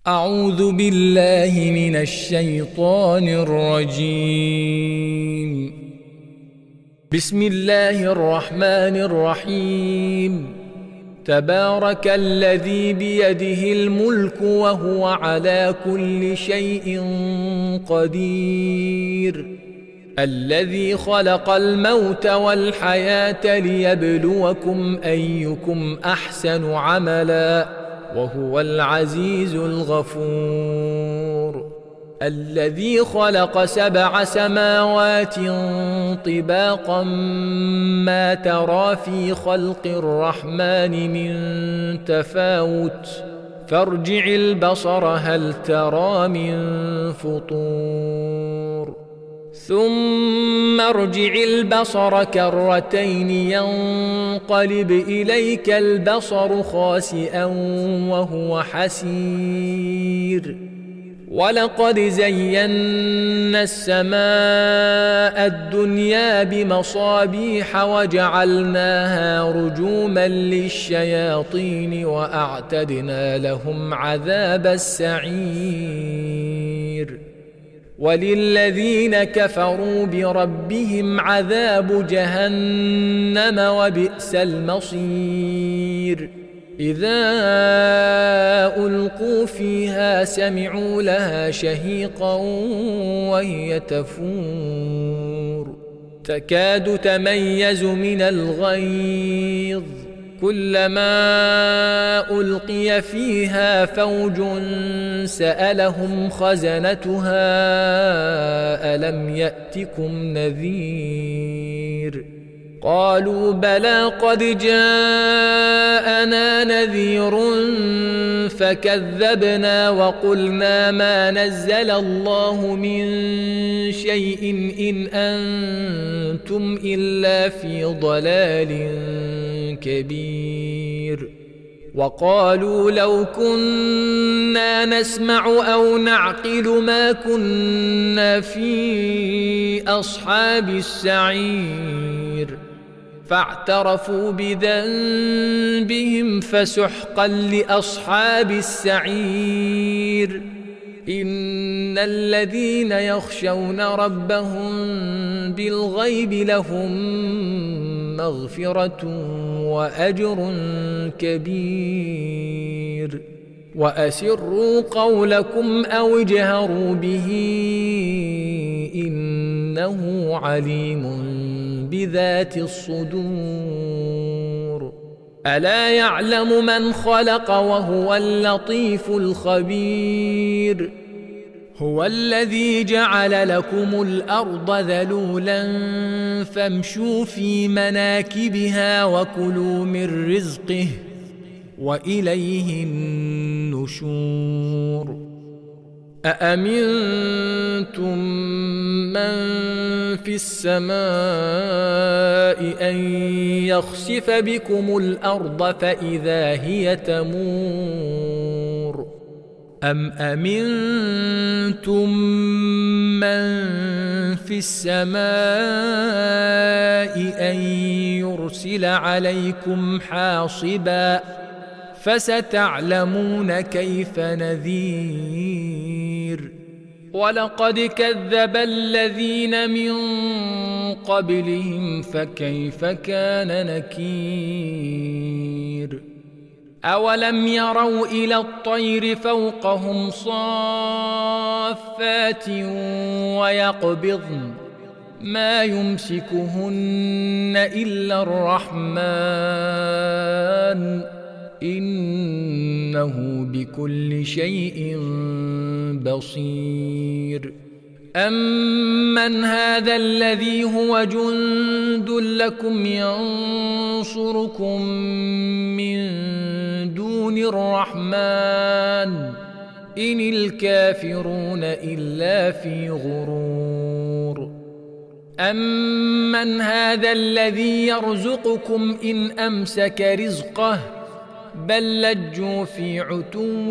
أعوذ بالله من الشيطان الرجيم. بسم الله الرحمن الرحيم. تبارك الذي بيده الملك وهو على كل شيء قدير، الذي خلق الموت والحياة ليبلوكم أيكم أحسن عملا وهو العزيز الغفور. الذي خلق 7 سماوات طباقا ما ترى في خلق الرحمن من تفاوت فارجع البصر هل ترى من فطور ثم ارجع البصر كرتين ينقلب إليك البصر خاسئا وهو حسير. ولقد زينا السماء الدنيا بمصابيح وجعلناها رجوما للشياطين وأعتدنا لهم عذاب السعير. وللذين كفروا بربهم عذاب جهنم وبئس المصير. إذا ألقوا فيها سمعوا لها شهيقا وهي تفور تكاد تميز من الغيظ كلما ألقي فيها فوج سألهم خزنتها ألم يأتكم نذير قالوا بلى قد جاءنا نذير فكذبنا وقلنا ما نزل الله من شيء إن أنتم إلا في ضلال كبير. وقالوا لو كنا نسمع أو نعقل ما كنا في أصحاب السعير فاعترفوا بذنبهم فسحقا لأصحاب السعير. إن الذين يخشون ربهم بالغيب لهم مغفرة وأجر كبير. وأسروا قولكم أو اجهروا به إنه عليم بذات الصدور. ألا يعلم من خلق وهو اللطيف الخبير. هو الذي جعل لكم الأرض ذلولا فامشوا في مناكبها وكلوا من رزقه وإليه النشور. أأمنتم من في السماء أن يخسف بكم الأرض فإذا هي تمور أم أمنتم من في السماء أن يرسل عليكم حاصبا فستعلمون كيف نذير. ولقد كذب الذين من قبلهم فكيف كان نكير. أولم يروا إلى الطير فوقهم صافات ويقبضن ما يمسكهن إلا الرحمن إنه بكل شيء بصير. أمن هذا الذي هو جند لكم ينصركم من دون الرحمن إن الكافرون إلا في غرور. أمن هذا الذي يرزقكم إن أمسك رزقه بل لجوا في عتو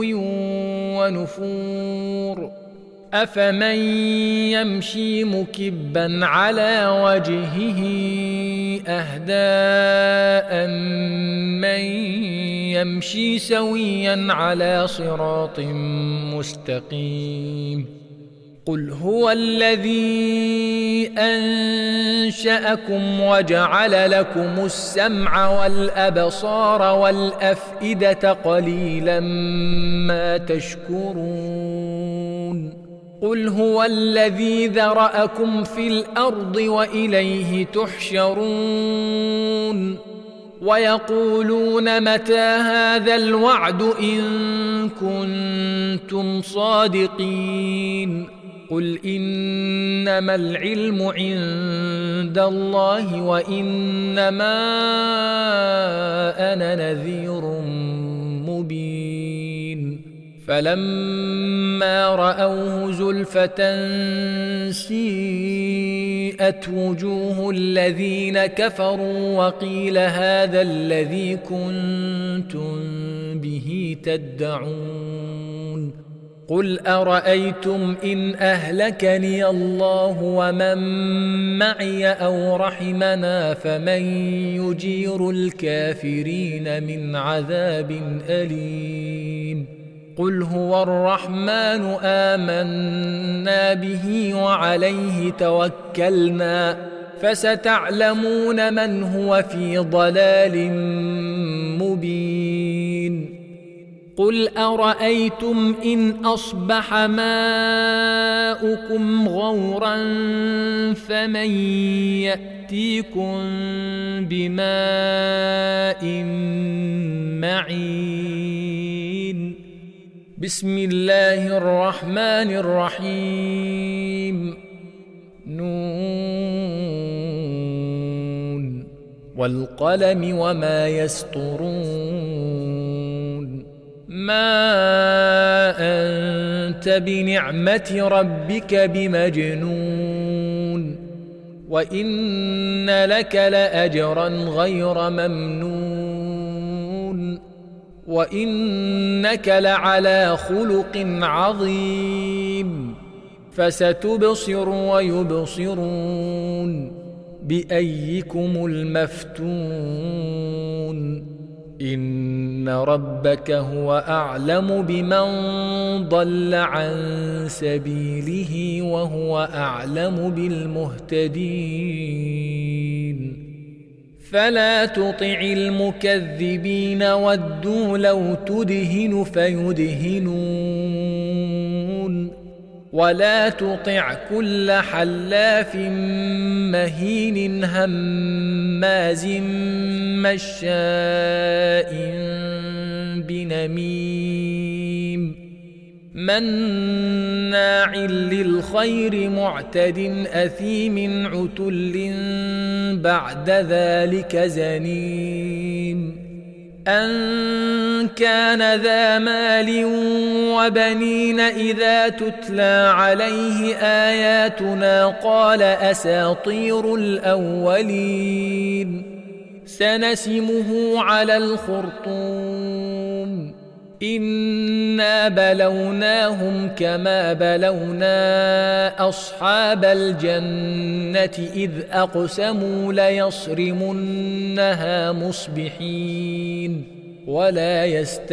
ونفور. أفمن يمشي مكبا على وجهه أهدى أمن يمشي سويا على صراط مستقيم. قل هو الذي أنشأكم وجعل لكم السمع والأبصار والأفئدة قليلا ما تشكرون. قل هو الذي ذرأكم في الأرض وإليه تحشرون. ويقولون متى هذا الوعد إن كنتم صادقين. قل إنما العلم عند الله وإنما أنا نذير مبين. فلما رأوه زلفة سيئت وجوه الذين كفروا وقيل هذا الذي كنتم به تدعون. قل أرأيتم إن أهلكني الله ومن معي أو رحمنا فمن يجير الكافرين من عذاب أليم. قل هو الرحمن آمنا به وعليه توكلنا فستعلمون من هو في ضلال مبين. قل أرأيتم إن أصبح ماؤكم غورا فمن يأتيكم بماء معين. بسم الله الرحمن الرحيم. نون والقلم وما يسطرون. ما أنت بنعمة ربك بمجنون. وإن لك لأجرا غير ممنون. وإنك لعلى خلق عظيم. فستبصر ويبصرون بأيكم المفتون. إن ربك هو أعلم بمن ضل عن سبيله وهو أعلم بالمهتدين. فلا تطع المكذبين ودوا لو تدهن فيدهنون. ولا تطع كل حلاف مهين هماز مشاء بنميم مناع للخير معتد أثيم عتل بعد ذلك زنيم. أن كان ذا مال وبنين إذا تتلى عليه آياتنا قال أساطير الأولين. سنسمه على الخرطوم. إنا بلوناهم كما بلونا أصحاب الجنة إذ أقسموا ليصرمنها مصبحين ولا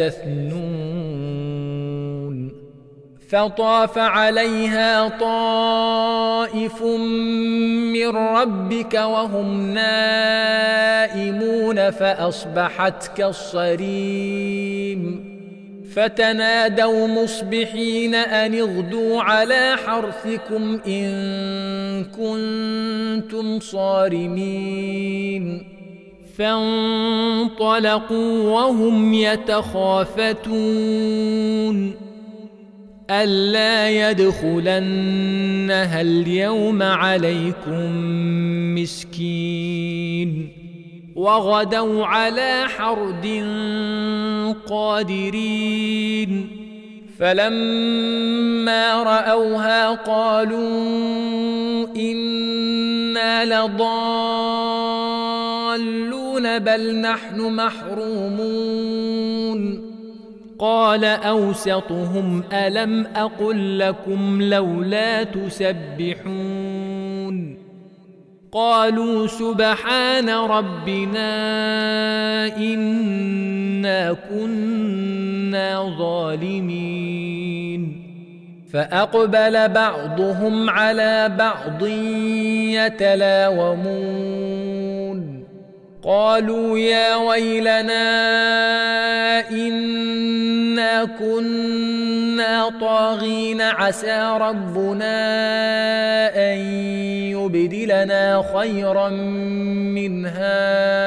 يستثنون. فطاف عليها طائف من ربك وهم نائمون فأصبحت كالصريم. فتنادوا مصبحين أن اغدوا على حرثكم إن كنتم صارمين. فانطلقوا وهم يتخافتون ألا يدخلنها اليوم عليكم مسكين. وغدوا على حرد قادرين. فلما رأوها قالوا إنا لضالون بل نحن محرومون. قال أوسطهم ألم أقل لكم لولا تسبحون. قالوا سبحان ربنا إنا كنا ظالمين فأقبل بعضهم على بعض يتلاومون قالوا يا ويلنا إنا كنا طاغين عسى ربنا أن يبدلنا خيرا منها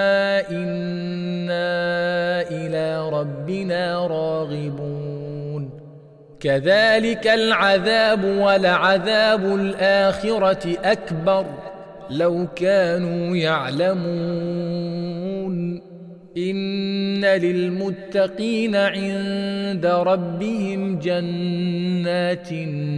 إنا إلى ربنا راغبون كذلك العذاب ولعذاب الآخرة أكبر لو كانوا يعلمون إن للمتقين عند ربهم جنات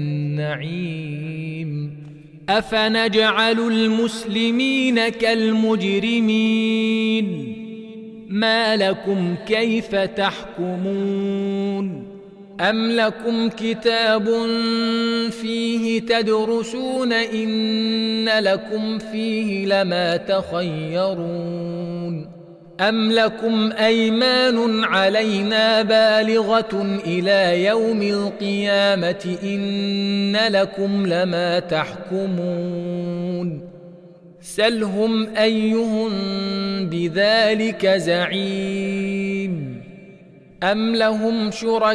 النعيم أفنجعل المسلمين كالمجرمين ما لكم كيف تحكمون أم لكم كتاب فيه تدرسون إن لكم فيه لما تخيرون أم لكم أيمان علينا بالغة إلى يوم القيامة إن لكم لما تحكمون سلهم أيهم بذلك زعيم أم لهم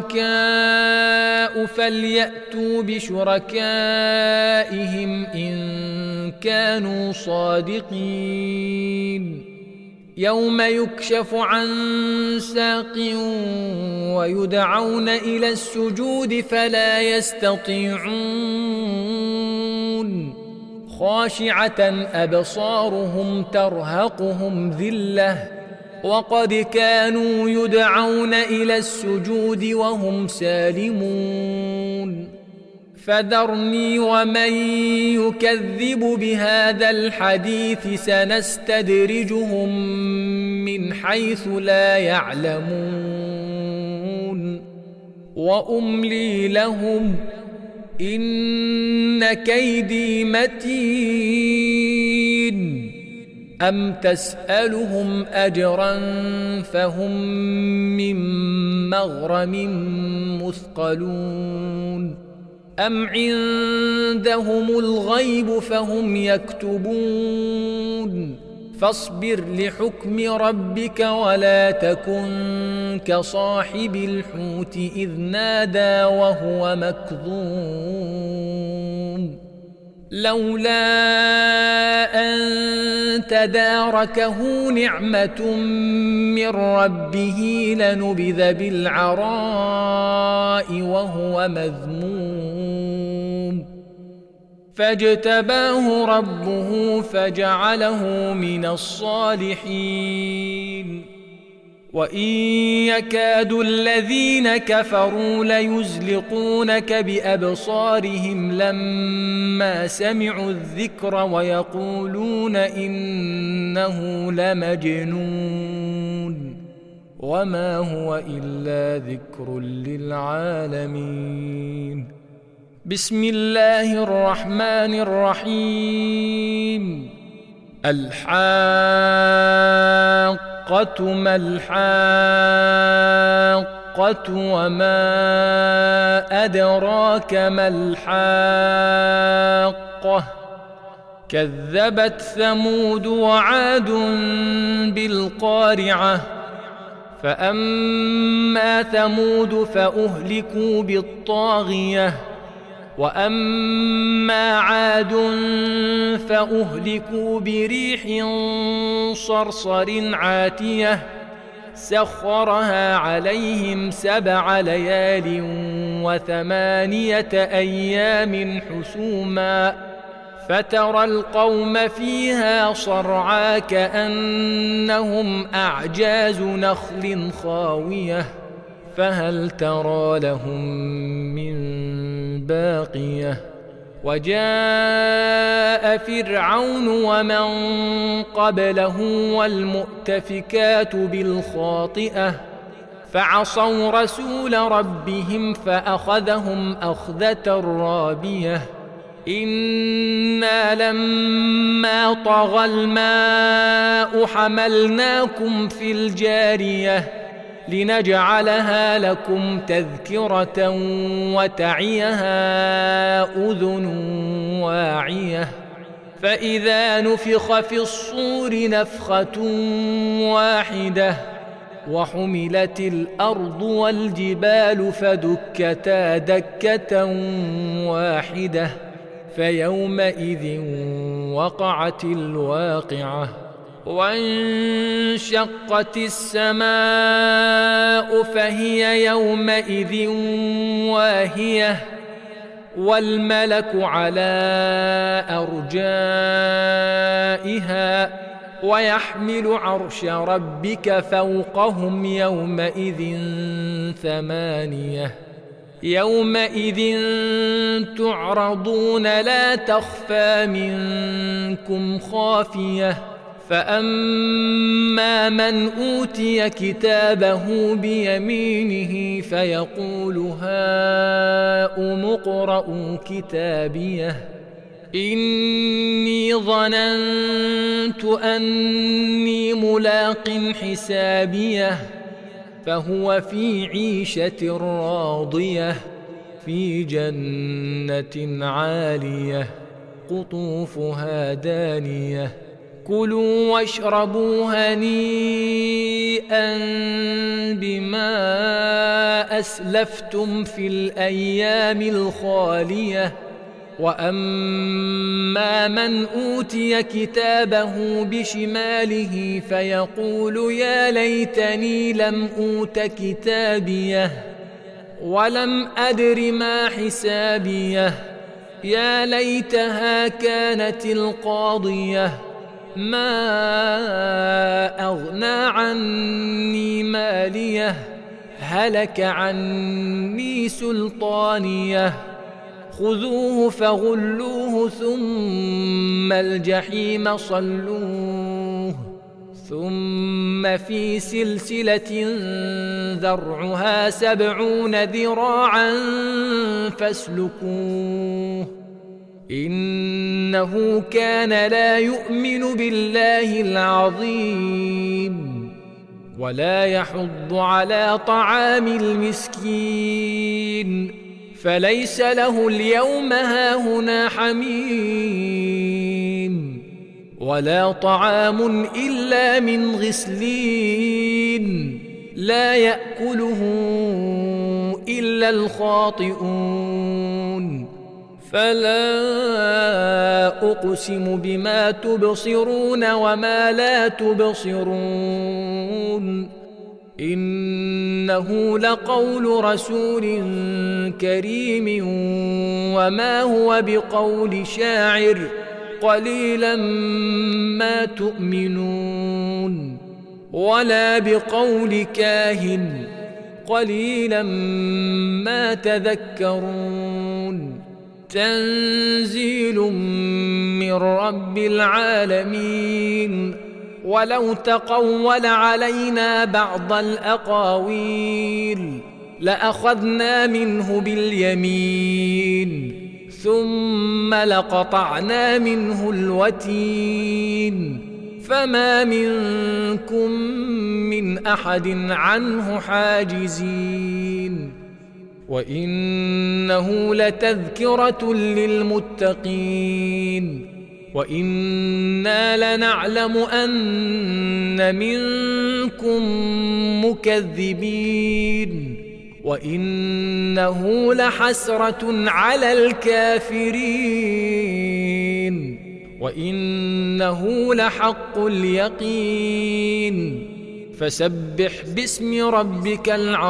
شركاء فليأتوا بشركائهم إن كانوا صادقين يوم يكشف عن ساق ويدعون إلى السجود فلا يستطيعون خاشعة أبصارهم ترهقهم ذلة وقد كانوا يدعون إلى السجود وهم سالمون فذرني ومن يكذب بهذا الحديث سنستدرجهم من حيث لا يعلمون وأملي لهم إن كيدي متين أم تسألهم أجرا فهم من مغرم مثقلون أم عندهم الغيب فهم يكتبون فاصبر لحكم ربك ولا تكن كصاحب الحوت إذ نادى وهو مكظوم لولا أن تداركه نعمة من ربه لنبذ بالعراء وهو مذموم فاجتباه ربه فجعله من الصالحين وإن يكاد الذين كفروا ليزلقونك بأبصارهم لما سمعوا الذكر ويقولون إنه لمجنون وما هو إلا ذكر للعالمين بسم الله الرحمن الرحيم الحاقة ما الحاقة وما أدراك ما الحاقة كذبت ثمود وعاد بالقارعة فأما ثمود فأهلكوا بالطاغية وأما عاد فأهلكوا بريح صرصر عاتية سخرها عليهم 7 ليال و8 أيام حسوما فترى القوم فيها صرعى كأنهم أعجاز نخل خاوية فهل ترى لهم من باقية وجاء فرعون ومن قبله والمؤتفكات بالخاطئة فعصوا رسول ربهم فأخذهم أخذة رابية إنا لما طغى الماء حملناكم في الجارية لنجعلها لكم تذكرة وتعيها أذن واعية فإذا نفخ في الصور نفخة واحدة وحملت الأرض والجبال فدكتا دكة واحدة فيومئذ وقعت الواقعة وانشقت السماء فهي يومئذ واهية والملك على أرجائها ويحمل عرش ربك فوقهم يومئذ ثمانية يومئذ تعرضون لا تخفى منكم خافية فأما من أوتي كتابه بيمينه فيقول هاؤم اقرءوا كتابيه إني ظننت أني ملاق حسابيه فهو في عيشة راضية في جنة عالية قطوفها دانية كلوا واشربوا هنيئا بما أسلفتم في الأيام الخالية وأما من أوتي كتابه بشماله فيقول يا ليتني لم أوت كتابيه ولم أدر ما حسابيه يا ليتها كانت القاضية ما أغنى عني ماليه هلك عني سلطانيه خذوه فغلوه ثم الجحيم صلوه ثم في سلسلة ذرعها 70 ذراعا فاسلكوه إنه كان لا يؤمن بالله العظيم ولا يحض على طعام المسكين فليس له اليوم هاهنا حميم ولا طعام إلا من غسلين لا يأكله إلا الخاطئون فلا أقسم بما تبصرون وما لا تبصرون إنه لقول رسول كريم وما هو بقول شاعر قليلا ما تؤمنون ولا بقول كاهن قليلا ما تذكرون تنزيل من رب العالمين ولو تقول علينا بعض الأقاويل لأخذنا منه باليمين ثم لقطعنا منه الوتين فما منكم من أحد عنه حاجزين وإنه لتذكرة للمتقين وإنا لنعلم أن منكم مكذبين وإنه لحسرة على الكافرين وإنه لحق اليقين فسبح باسم ربك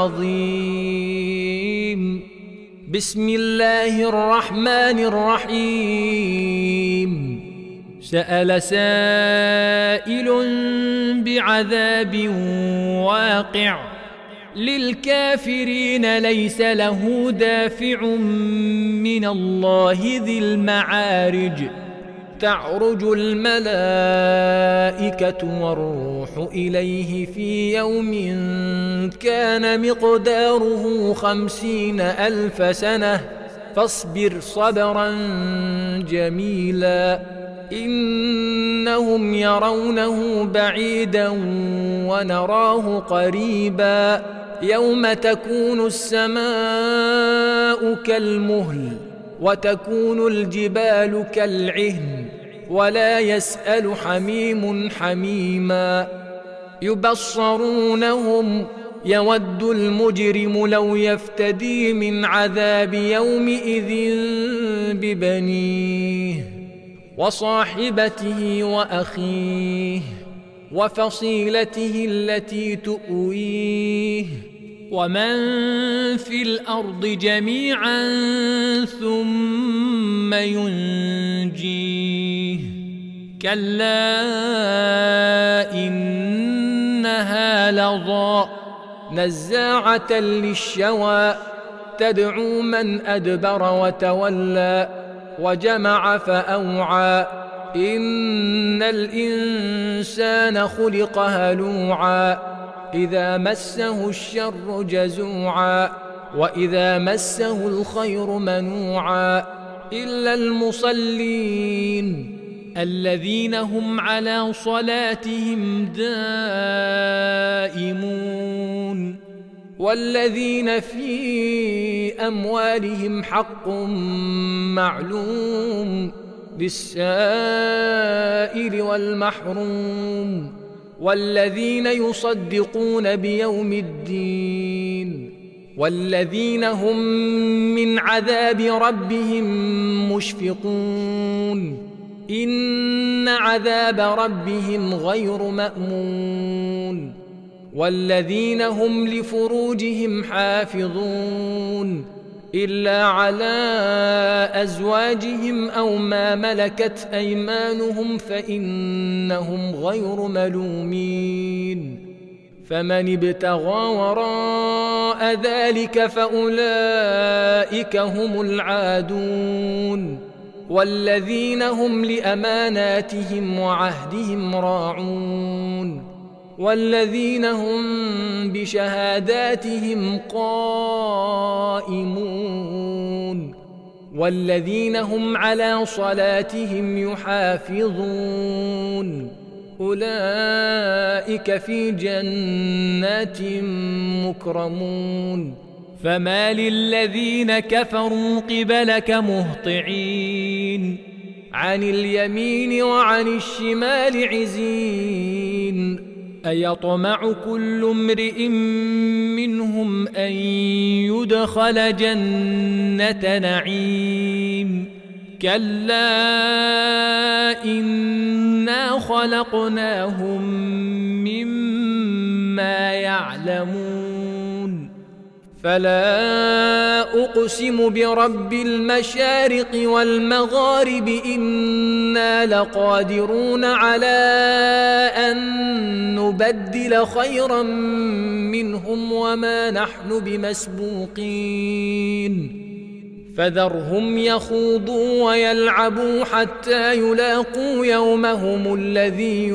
العظيم بسم الله الرحمن الرحيم سأل سائل بعذاب واقع للكافرين ليس له دافع من الله ذي المعارج تعرج الملائكة والروح إليه في يوم كان مقداره 50,000 سنة فاصبر صبرا جميلا إنهم يرونه بعيدا ونراه قريبا يوم تكون السماء كالمهل وتكون الجبال كالعهن ولا يسأل حميم حميما يبصرونهم يود المجرم لو يفتدي من عذاب يومئذ ببنيه وصاحبته وأخيه وفصيلته التي تؤويه ومن في الأرض جميعا ثم ينجيه كلا إنها لظى نزاعة للشوى تدعو من أدبر وتولى وجمع فأوعى إن الإنسان خلق هلوعا إذا مسه الشر جزوعا وإذا مسه الخير منوعا إلا المصلين الذين هم على صلاتهم دائمون والذين في أموالهم حق معلوم للسائل والمحروم والذين يصدقون بيوم الدين والذين هم من عذاب ربهم مشفقون إن عذاب ربهم غير مأمون والذين هم لفروجهم حافظون إلا على أزواجهم أو ما ملكت أيمانهم فإنهم غير ملومين فمن ابتغى وراء ذلك فأولئك هم العادون والذين هم لأماناتهم وعهدهم راعون والذين هم بشهاداتهم قائمون والذين هم على صلاتهم يحافظون أولئك في جنات مكرمون فما للذين كفروا قبلك مهطعين عن اليمين وعن الشمال عزين أيطمع كل امرئ منهم أن يدخل جنة نعيم كلا إنا خلقناهم مما يعلمون فلا أقسم برب المشارق والمغارب إنا لقادرون على أن نبدل خيرا منهم وما نحن بمسبوقين فذرهم يخوضوا ويلعبوا حتى يلاقوا يومهم الذي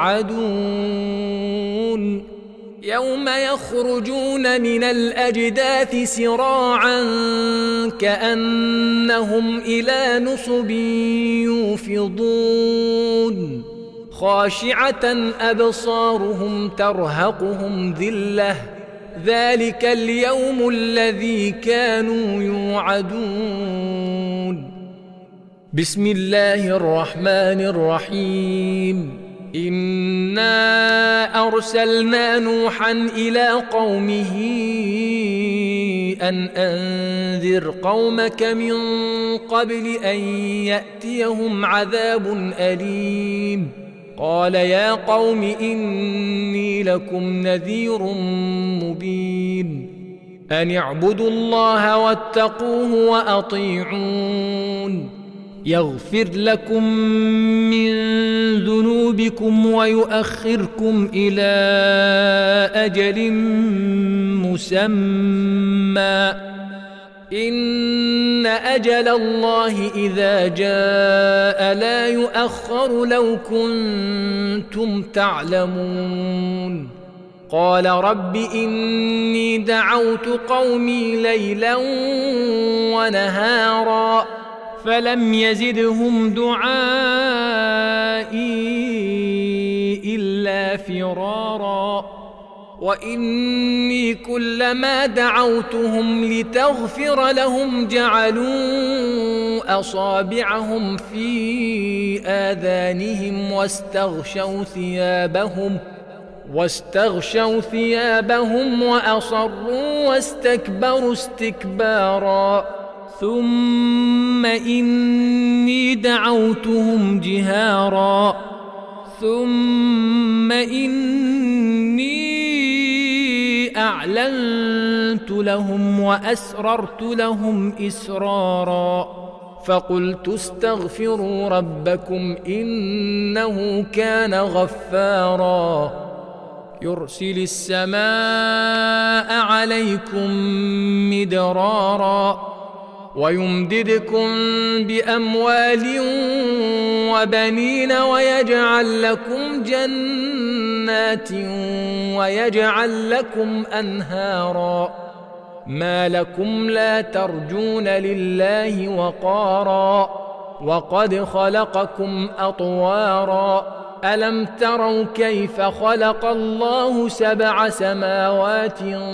يوعدون يوم يخرجون من الأجداث سراعا كأنهم إلى نصب يوفضون خاشعة أبصارهم ترهقهم ذلة ذلك اليوم الذي كانوا يوعدون بسم الله الرحمن الرحيم إنا أرسلنا نوحا إلى قومه أن أنذر قومك من قبل أن يأتيهم عذاب أليم قال يا قوم إني لكم نذير مبين أن اعبدوا الله واتقوه وأطيعون يغفر لكم من ذنوبكم ويؤخركم إلى أجل مسمى إن أجل الله إذا جاء لا يؤخر لو كنتم تعلمون قال رب إني دعوت قومي ليلا ونهارا فلم يزدهم دعائي إلا فرارا وإني كلما دعوتهم لتغفر لهم جعلوا أصابعهم في آذانهم واستغشوا ثيابهم وأصروا واستكبروا استكبارا ثم إني دعوتهم جهارا ثم إني أعلنت لهم وأسررت لهم إسرارا فقلت استغفروا ربكم إنه كان غفارا يرسل السماء عليكم مدرارا ويمددكم بأموال وبنين ويجعل لكم جنات ويجعل لكم أنهارا ما لكم لا ترجون لله وقارا وقد خلقكم أطوارا ألم تروا كيف خلق الله 7 سماوات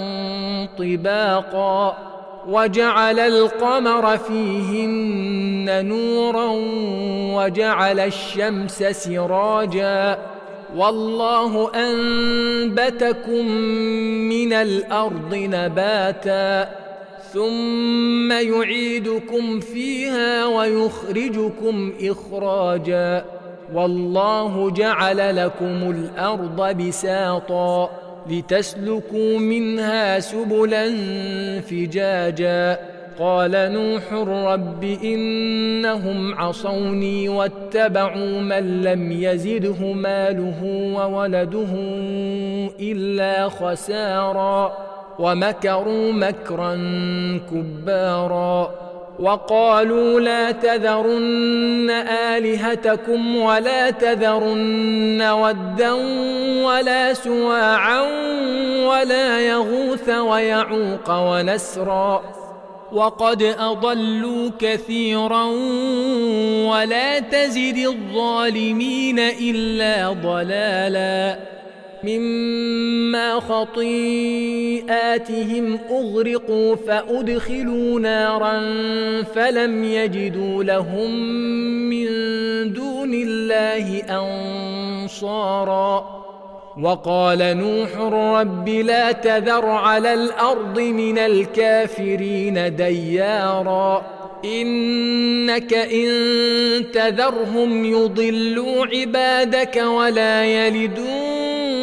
طباقا وجعل القمر فيهن نورا وجعل الشمس سراجا والله أنبتكم من الأرض نباتا ثم يعيدكم فيها ويخرجكم إخراجا والله جعل لكم الأرض بساطا لتسلكوا منها سبلا فجاجا قال نوح رب إنهم عصوني واتبعوا من لم يزده ماله وولده إلا خسارا ومكروا مكرا كبارا وقالوا لا تذرن آلهتكم ولا تذرن ودا ولا سواعا ولا يغوث ويعوق ونسرا وقد أضلوا كثيرا ولا تزد الظالمين إلا ضلالا مما خطيئاتهم أغرقوا فأدخلوا نارا فلم يجدوا لهم من دون الله أنصارا وقال نوح رب لا تذر على الأرض من الكافرين ديارا إنك إن تذرهم يضلوا عبادك ولا يلدوا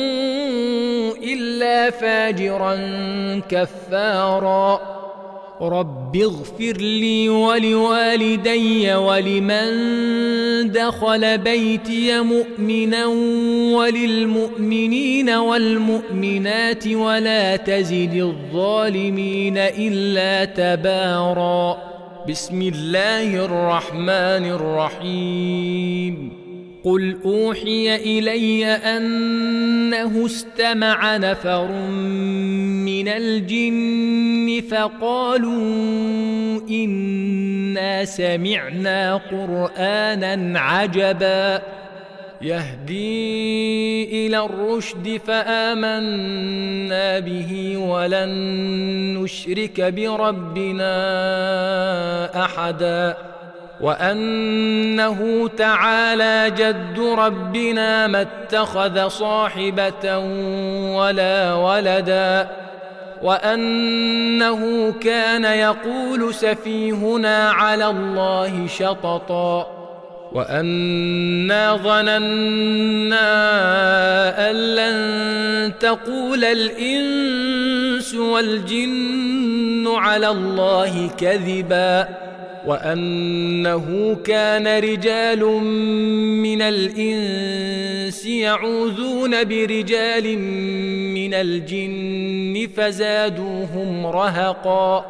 إلا فاجرا كفارا رب اغفر لي ولوالدي ولمن دخل بيتي مؤمنا وللمؤمنين والمؤمنات ولا تزد الظالمين إلا تبارا بسم الله الرحمن الرحيم قل أوحي إلي أنه استمع نفر من الجن فقالوا إنا سمعنا قرآنا عجبا يهدي إلى الرشد فآمنا به ولن نشرك بربنا أحدا وأنه تعالى جد ربنا ما اتخذ صاحبة ولا ولدا وأنه كان يقول سفيهنا على الله شططا وأنا ظننا أن لن تقول الإنس والجن على الله كذبا وأنه كان رجال من الإنس يعوذون برجال من الجن فزادوهم رهقا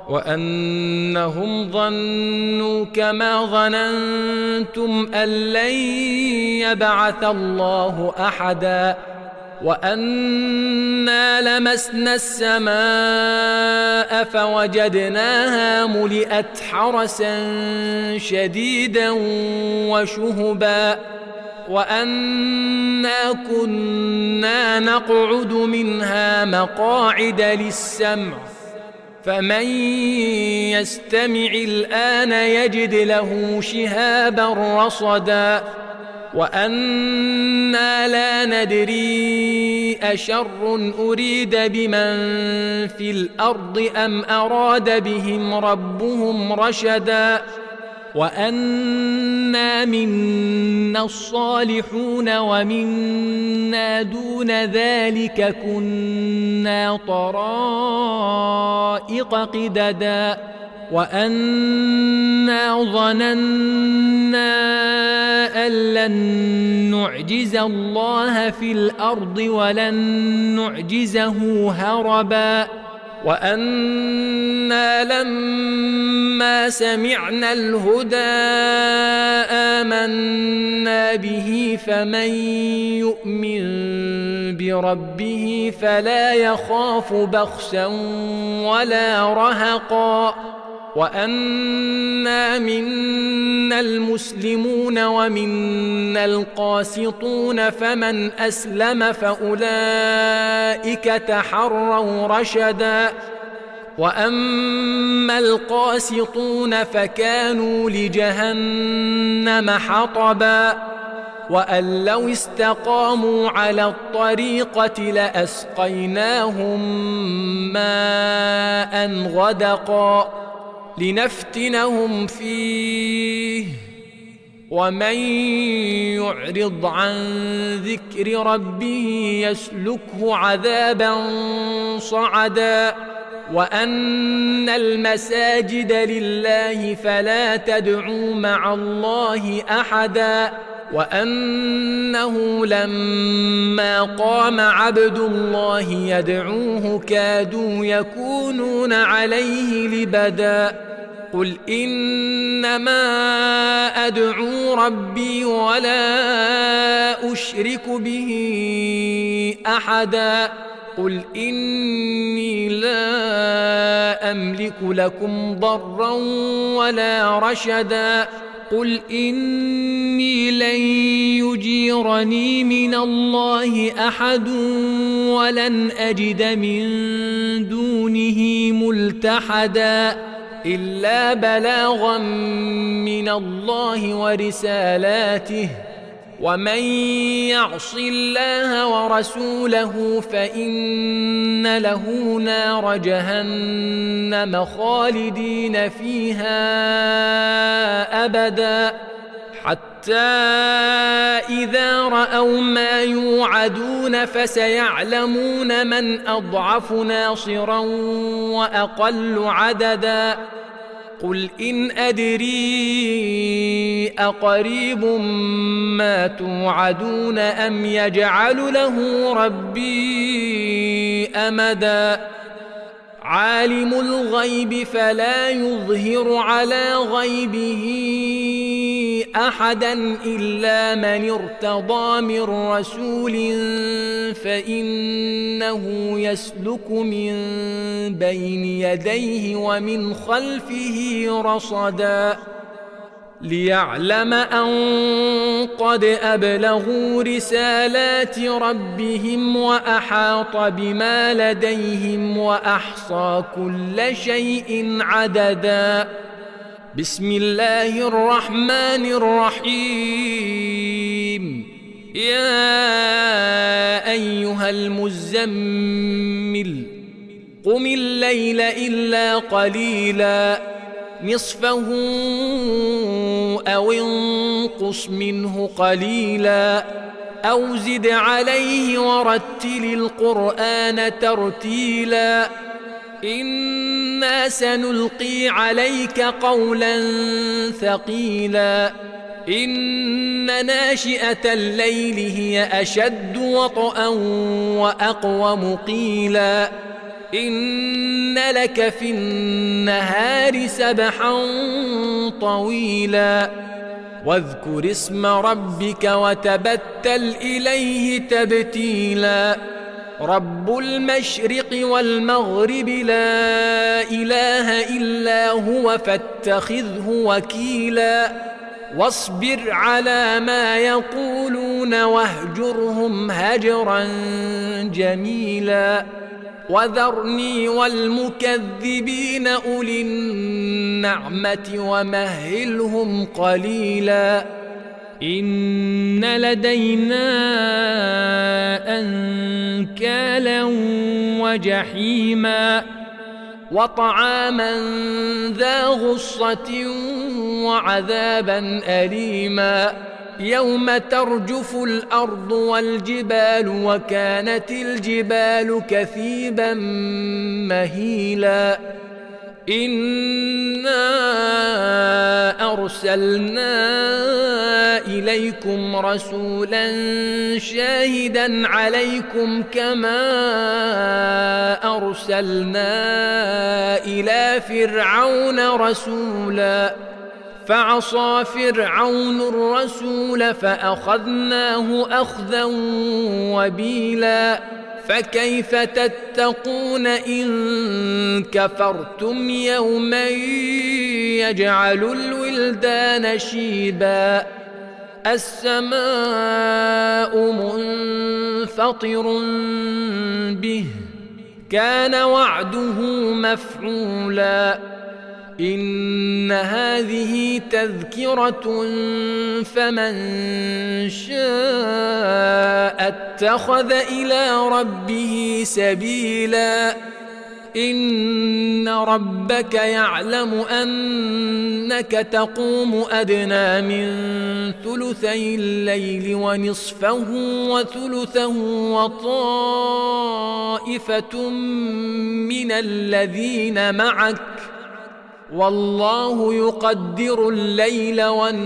وأنهم ظنوا كما ظننتم أن لن يبعث الله أحدا وأنا لمسنا السماء فوجدناها ملئت حرسا شديدا وشهبا وأنا كنا نقعد منها مقاعد للسمع فمن يستمع الآن يجد له شهابا رصدا وأنا لا ندري أشر أريد بمن في الأرض أم أراد بهم ربهم رشدا وأنا منا الصالحون ومنا دون ذلك كنا طرائق قددا وأنا ظننا أن لن نعجز الله في الأرض ولن نعجزه هربا وأنا لما سمعنا الهدى آمنا به فمن يؤمن بربه فلا يخاف بخسا ولا رهقا وأنا منا المسلمون ومنا القاسطون فمن أسلم فأولئك تحروا رشدا وأما القاسطون فكانوا لجهنم حطبا وأن لو استقاموا على الطريقة لأسقيناهم ماء غدقا لنفتنهم فيه ومن يعرض عن ذكر ربه يسلكه عذابا صعدا وأن المساجد لله فلا تدعوا مع الله أحدا وأنه لما قام عبد الله يدعوه كادوا يكونون عليه لبدا قل إنما أدعو ربي ولا أشرك به أحدا قل إني لا أملك لكم ضرا ولا رشدا قل إني لن يجيرني من الله أحد ولن أجد من دونه ملتحدا إلا بلاغا من الله ورسالاته ومن يعص الله ورسوله فإن له نار جهنم خالدين فيها أبدا حتى إذا رأوا ما يوعدون فسيعلمون من أضعف ناصرا وأقل عددا قل إن أدري أقريب ما توعدون أم يجعل له ربي أمدا عالم الغيب فلا يظهر على غيبه أحدا إلا من ارتضى من رسول فإنه يسلك من بين يديه ومن خلفه رصدا ليعلم أن قد أبلغوا رسالات ربهم وأحاط بما لديهم وأحصى كل شيء عددا بسم الله الرحمن الرحيم يا أيها المزمل قم الليل إلا قليلا نصفه أو انقص منه قليلا أو زد عليه ورتل القرآن ترتيلا إنا سنلقي عليك قولا ثقيلا إن ناشئة الليل هي أشد وطئا وأقوم قيلا إن لك في النهار سبحا طويلا واذكر اسم ربك وتبتل إليه تبتيلا رب المشرق والمغرب لا إله إلا هو فاتخذه وكيلا واصبر على ما يقولون واهجرهم هجرا جميلا وذرني والمكذبين أولي النعمة ومهلهم قليلا إن لدينا أنكالا وجحيما وطعاما ذا غصة وعذابا أليما يوم ترجف الأرض والجبال وكانت الجبال كثيبا مهيلا إنا أرسلنا إليكم رسولا شاهدا عليكم كما أرسلنا إلى فرعون رسولا فعصى فرعون الرسول فأخذناه أخذا وبيلا فكيف تتقون إن كفرتم يوما يجعل الولدان شيبا السماء منفطر به كان وعده مفعولا إن هذه تذكرة فمن شاء اتخذ إلى ربه سبيلا إن ربك يعلم أنك تقوم أدنى من ثلثي الليل ونصفه وثلثه وطائفة من الذين معك والله يقدر الليل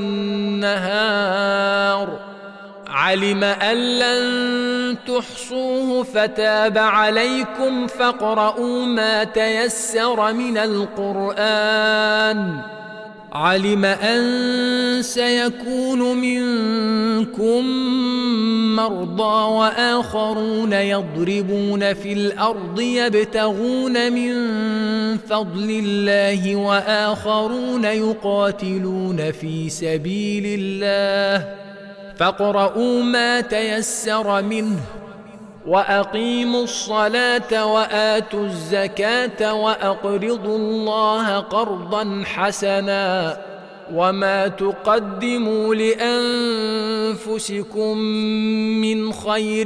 والنهار علم أن لن تحصوه فتاب عليكم فاقرؤوا ما تيسر من القرآن علم أن سيكون منكم مرضى وآخرون يضربون في الأرض يبتغون من فضل الله وآخرون يقاتلون في سبيل الله فاقرؤوا ما تيسر منه وأقيموا الصلاة وآتوا الزكاة وأقرضوا الله قرضا حسنا وما تقدموا لأنفسكم من خير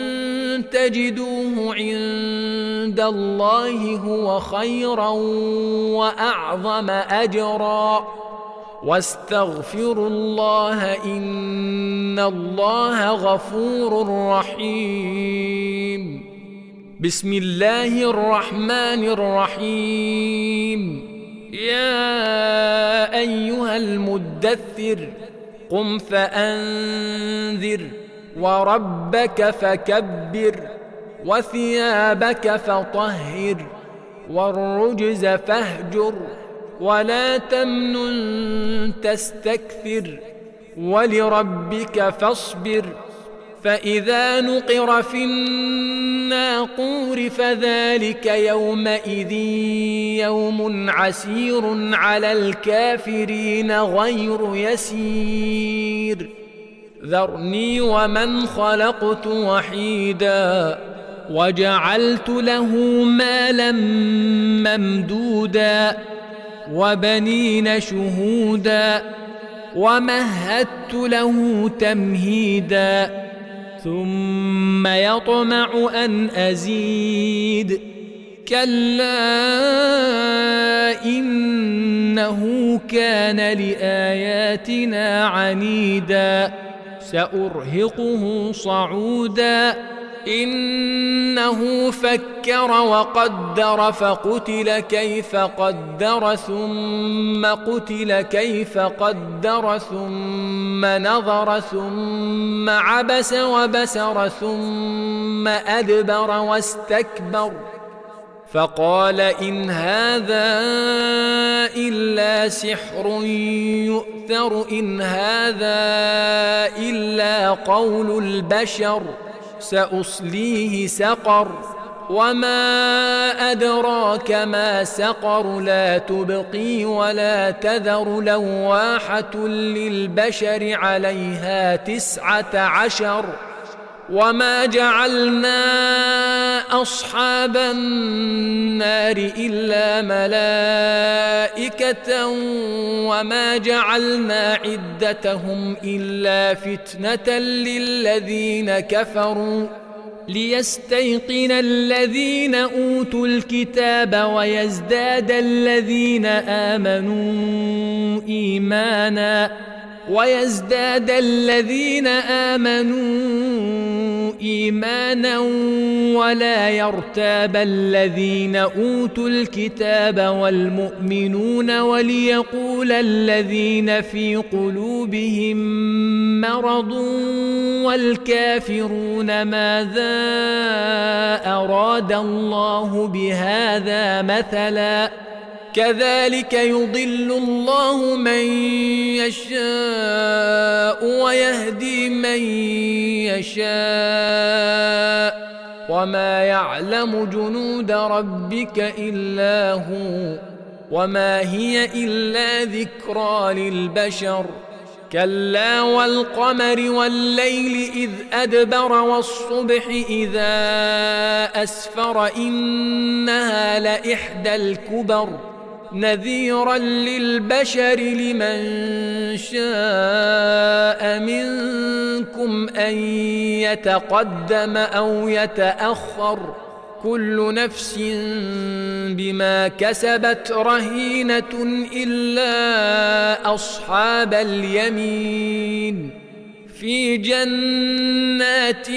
تجدوه عند الله هو خيرا وأعظم أجرا واستغفروا الله إن الله غفور رحيم بسم الله الرحمن الرحيم يا أيها المدثر قم فأنذر وربك فكبر وثيابك فطهر والرجز فاهجر ولا تمنن تستكثر ولربك فاصبر فإذا نقر في الناقور فذلك يومئذ يوم عسير على الكافرين غير يسير ذرني ومن خلقت وحيدا وجعلت له مالا ممدودا وبنين شهودا ومهدت له تمهيدا ثم يطمع أن أزيد كلا إنه كان لآياتنا عنيدا سأرهقه صعودا إنه فكر وقدر فقتل كيف قدر ثم قتل كيف قدر ثم نظر ثم عبس وبسر ثم أدبر واستكبر فقال إن هذا إلا سحر يؤثر إن هذا إلا قول البشر سأصليه سقر وما أدراك ما سقر لا تبقي ولا تذر لواحة للبشر عليها 19 وما جعلنا أصحاب النار إلا ملائكة وما جعلنا عدتهم إلا فتنة للذين كفروا ليستيقن الذين أوتوا الكتاب ويزداد الذين آمنوا إيمانا ولا يرتاب الذين أوتوا الكتاب والمؤمنون وليقول الذين في قلوبهم مرض والكافرون ماذا أراد الله بهذا مثلا كذلك يضل الله من يشاء ويهدي من يشاء وما يعلم جنود ربك إلا هو وما هي إلا ذكرى للبشر كلا والقمر والليل إذ أدبر والصبح إذا أسفر إنها لإحدى الكبر نذيرا للبشر لمن شاء منكم أن يتقدم أو يتأخر كل نفس بما كسبت رهينة إلا أصحاب اليمين في جنات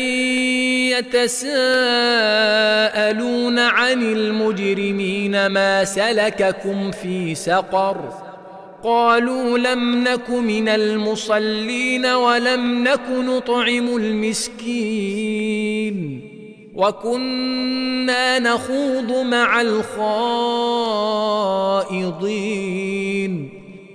يتساءلون عن المجرمين ما سلككم في سقر قالوا لم نك من المصلين ولم نك نطعم المسكين وكنا نخوض مع الخائضين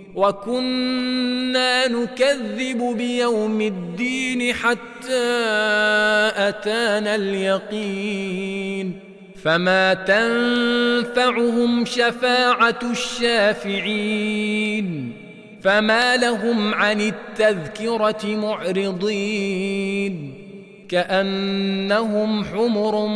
وكنا نكذب بيوم الدين حتى أتانا اليقين فما تنفعهم شفاعة الشافعين فما لهم عن التذكرة معرضين كأنهم حمر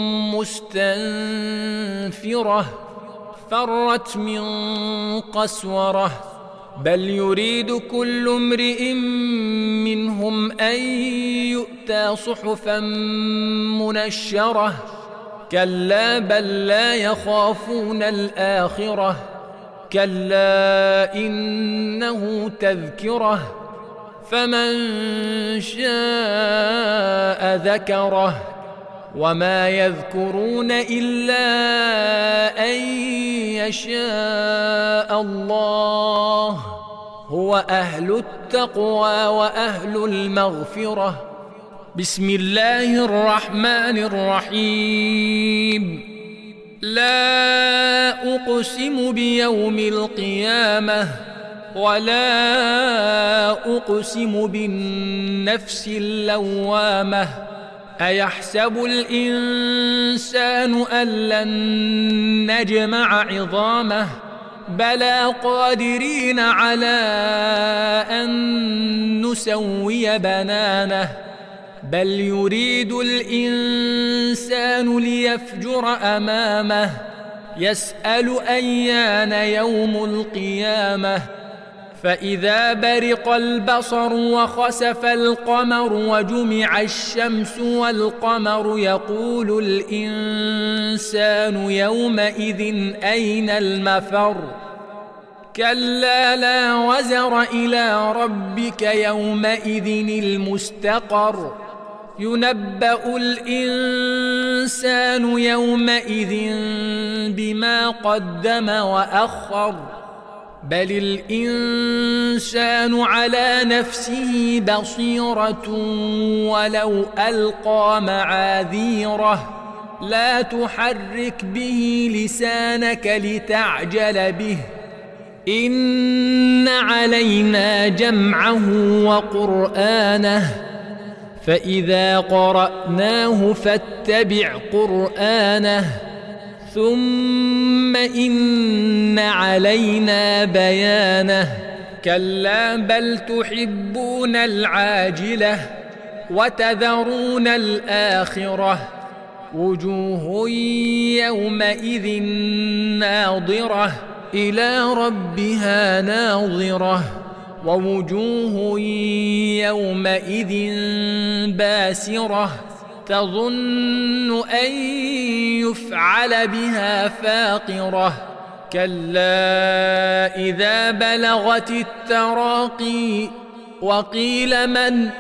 مستنفرة فرت من قسورة بل يريد كل امرئ منهم أن يؤتى صحفا منشرة كلا بل لا يخافون الآخرة كلا إنه تذكرة فمن شاء ذكره وما يذكرون إلا أن يشاء الله هو أهل التقوى وأهل المغفرة بسم الله الرحمن الرحيم لا أقسم بيوم القيامة ولا أقسم بالنفس اللوامة أيحسب الإنسان أن لن نجمع عظامه بلى قادرين على أن نسوي بنانه بل يريد الإنسان ليفجر أمامه يسأل أيان يوم القيامة فإذا برق البصر وخسف القمر وجمع الشمس والقمر يقول الإنسان يومئذ أين المفر كلا لا وزر إلى ربك يومئذ المستقر ينبأ الإنسان يومئذ بما قدم وأخر بل الإنسان على نفسه بصيرة ولو ألقى معاذيره لا تحرك به لسانك لتعجل به إن علينا جمعه وقرآنه فإذا قرأناه فاتبع قرآنه ثم إن علينا بيانه كلا بل تحبون العاجلة وتذرون الآخرة وجوه يومئذ ناظرة إلى ربها ناظرة ووجوه يومئذ باسرة تظن أن يفعل بها فاقرة كلا إذا بلغت التراقي وقيل من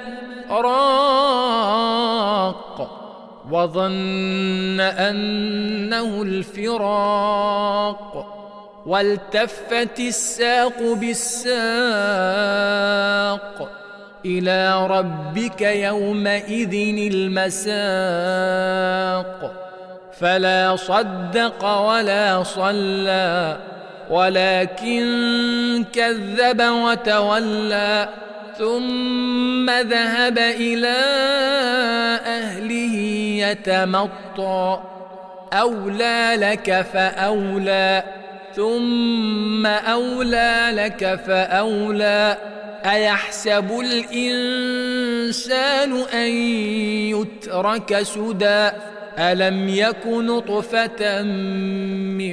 راق وظن أنه الفراق والتفت الساق بالساق إلى ربك يومئذ المساق فلا صدق ولا صلى ولكن كذب وتولى ثم ذهب إلى أهله يتمطى أولى لك فأولى ثم أولى لك فأولى أيحسب الإنسان أن يترك سدى ألم يك نطفة من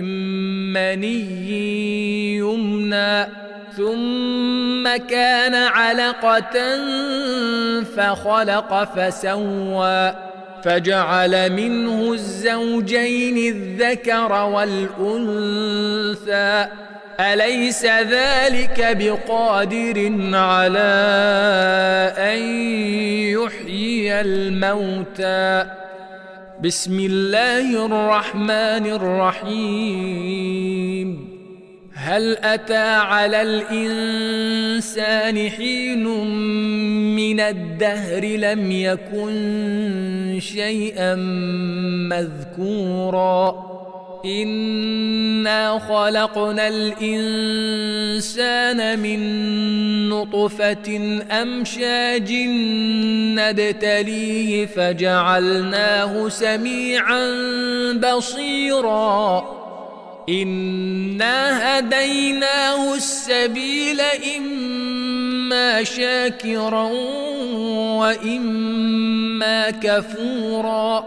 مني يمنى ثم كان علقة فخلق فسوى فجعل منه الزوجين الذكر والأنثى أليس ذلك بقادر على أن يحيي الموتى بسم الله الرحمن الرحيم هل أتى على الإنسان حين من الدهر لم يكن شيئا مذكورا إنا خلقنا الإنسان من نطفة أمشاج نبتليه فجعلناه سميعا بصيرا إنا هديناه السبيل إما شاكرا وإما كفورا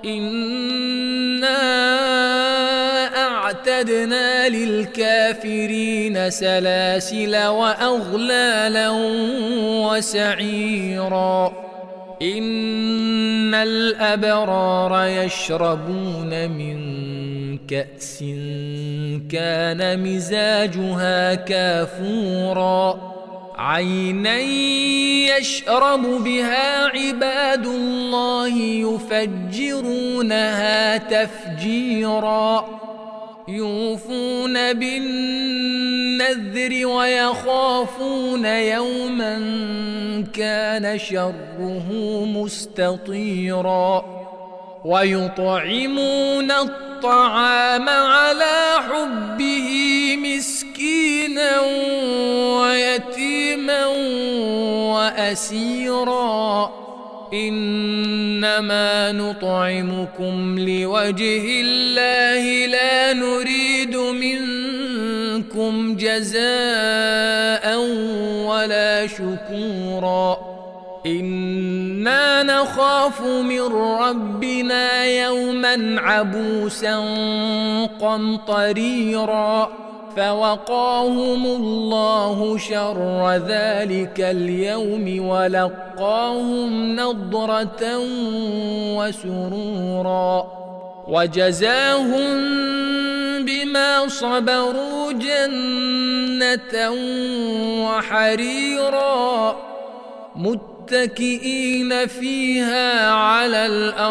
إنا أعتدنا للكافرين سلاسل وأغلالا وسعيرا إن الأبرار يشربون من كأس كان مزاجها كافورا عينا يشرب بها عباد الله يفجرونها تفجيرا يوفون بالنذر ويخافون يوما كان شره مستطيرا ويطعمون الطعام على حبه مسكينا ويتيما وأسيرا إنما نطعمكم لوجه الله لا نريد منكم جزاء ولا شكورا إنا نخاف من ربنا يوما عبوسا قمطريرا فوقاهم الله شر ذلك اليوم ولقاهم نضرة وسرورا وجزاهم بما صبروا جنة وحريرا متكئين فيها على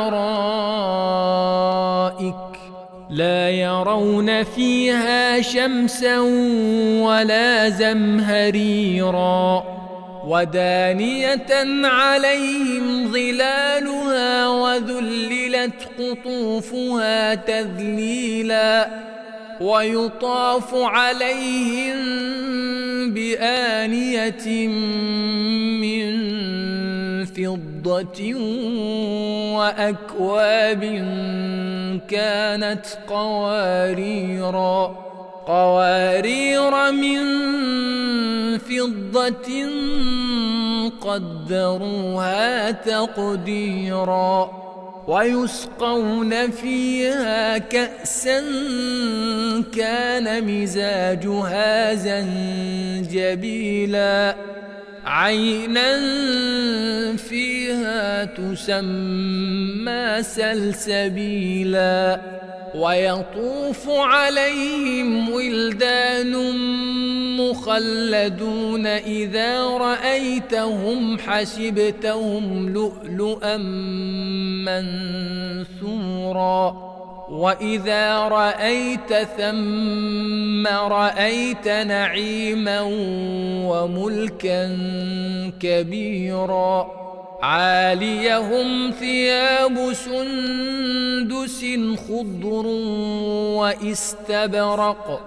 الأرائك لا يرون فيها شمسا ولا زمهريرا ودانية عليهم ظلالها وذللت قطوفها تذليلا ويطاف عليهم بآنية من فضة وأكواب كانت قوارير من فضة قدروها تقديرا ويسقون فيها كأسا كان مزاجها زنجبيلا عينا فيها تسمى سلسبيلا ويطوف عليهم ولدان مخلدون إذا رأيتهم حسبتهم لؤلؤا منثورا وإذا رأيت ثم رأيت نعيما وملكا كبيرا عاليهم ثياب سندس خضر واستبرق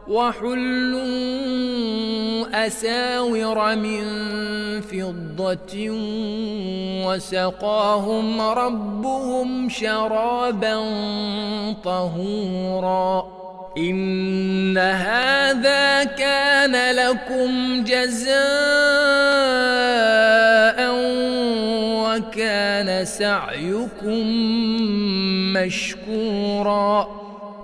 وحلوا أساور من فضة وسقاهم ربهم شرابا طهورا إن هذا كان لكم جزاء وكان سعيكم مشكورا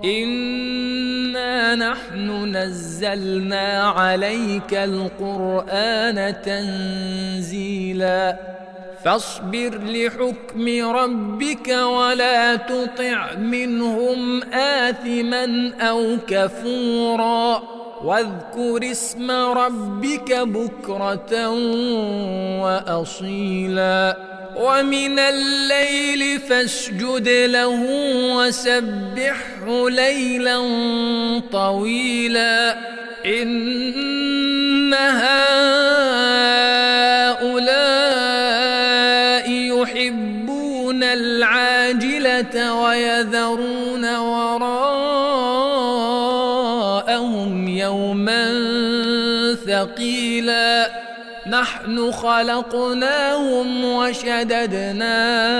إنا نحن نزلنا عليك القرآن تنزيلا فاصبر لحكم ربك ولا تطع منهم آثما أو كفورا واذكر اسم ربك بكرة وأصيلا ومن الليل فاسجد له وسبحه ليلا طويلا إن هؤلاء يحبون العاجلة ويذرون وراءهم يوما ثقيلا نحن خلقناهم وشددنا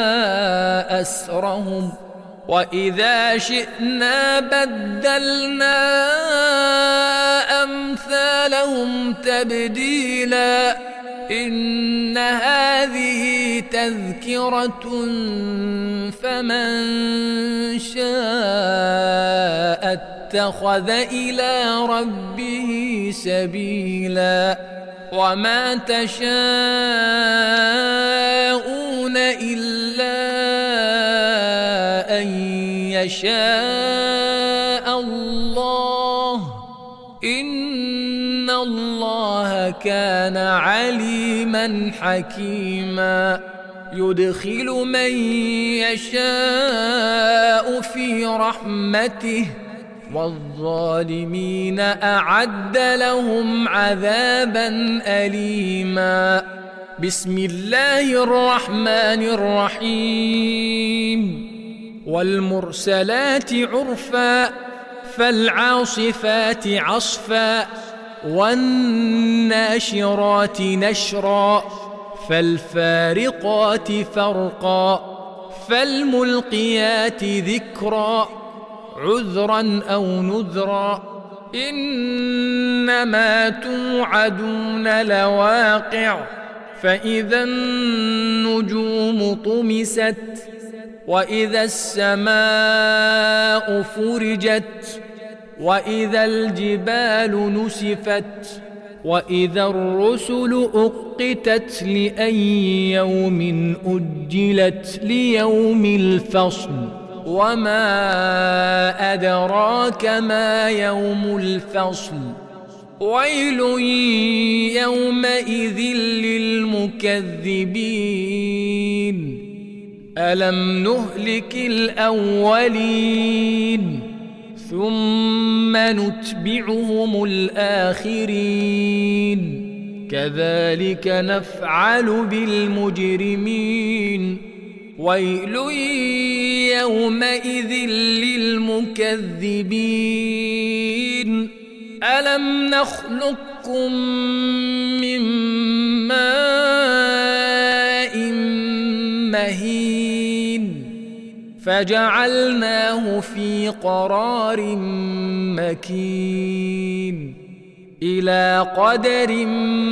أسرهم وإذا شئنا بدلنا أمثالهم تبديلا إن هذه تذكرة فمن شاء اتخذ إلى ربه سبيلا وما تشاءون إلا أن يشاء الله إن الله كان عليما حكيما يدخل من يشاء في رحمته والظالمين أعد لهم عذابا أليما بسم الله الرحمن الرحيم والمرسلات عرفا فالعاصفات عصفا والناشرات نشرا فالفارقات فرقا فالملقيات ذكرا عذرا أو نذرا إنما توعدون لواقع فإذا النجوم طمست وإذا السماء فرجت وإذا الجبال نسفت وإذا الرسل أقتت لأي يوم أجلت ليوم الفصل وما أدراك ما يوم الفصل ويل يومئذ للمكذبين ألم نهلك الأولين ثم نتبعهم الآخرين كذلك نفعل بالمجرمين ويل يومئذ للمكذبين ألم نخلقكم من ماء مهين فجعلناه في قرار مكين إلى قدر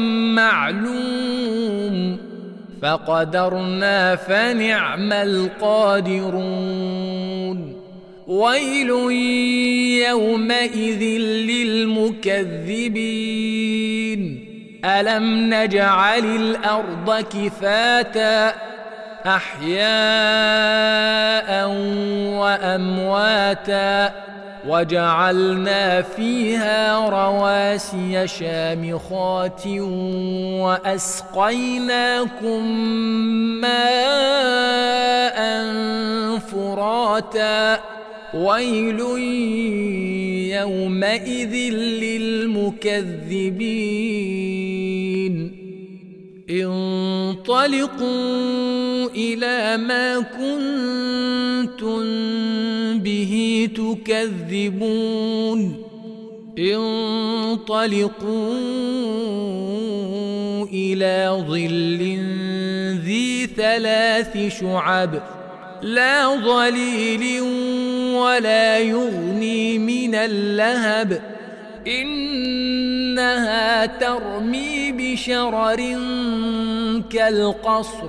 معلوم فقدرنا فنعم القادرون ويل يومئذ للمكذبين ألم نجعل الأرض كفاتا أحياء وأمواتا وجعلنا فيها رواسي شامخات وأسقيناكم ماء فراتا ويل يومئذ للمكذبين انطلقوا إلى ما كنتم به تكذبون انطلقوا إلى ظل ذي 3 شعب لا ظليل ولا يغني من اللهب إنها ترمي بشرر كالقصر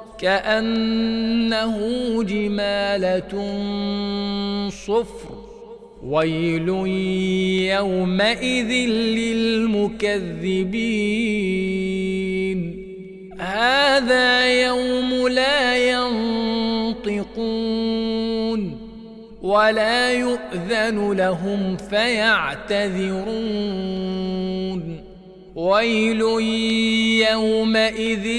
كأنه جمالة صفر ويل يومئذ للمكذبين هذا يوم لا ينطقون ولا يؤذن لهم فيعتذرون ويل يومئذ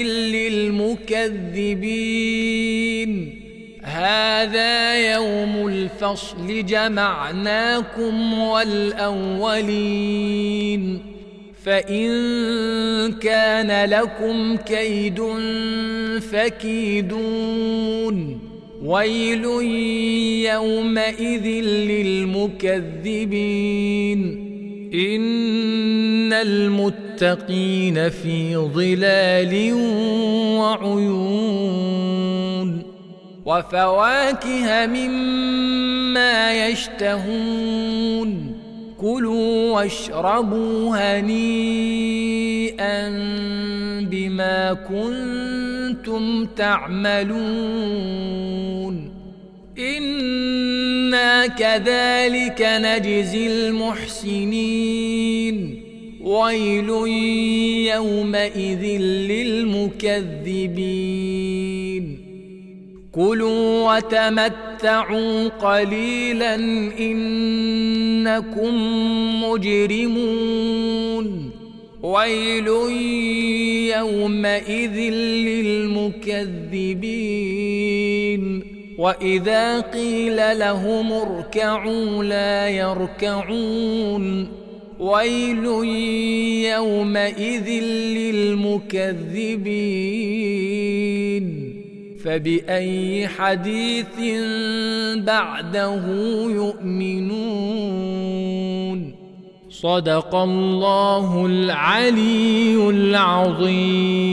للمكذبين هذا يوم الفصل جمعناكم والأولين فإن كان لكم كيد فكيدون ويل يومئذ للمكذبين إن المتقين في ظلال وعيون وفواكه مما يشتهون كلوا واشربوا هنيئا بما كنتم تعملون إنا كذلك نجزي المحسنين ويل يومئذ للمكذبين كلوا وتمتعوا قليلا إنكم مجرمون ويل يومئذ للمكذبين وإذا قيل لهم اركعوا لا يركعون ويل يومئذ للمكذبين فبأي حديث بعده يؤمنون صدق الله العلي العظيم.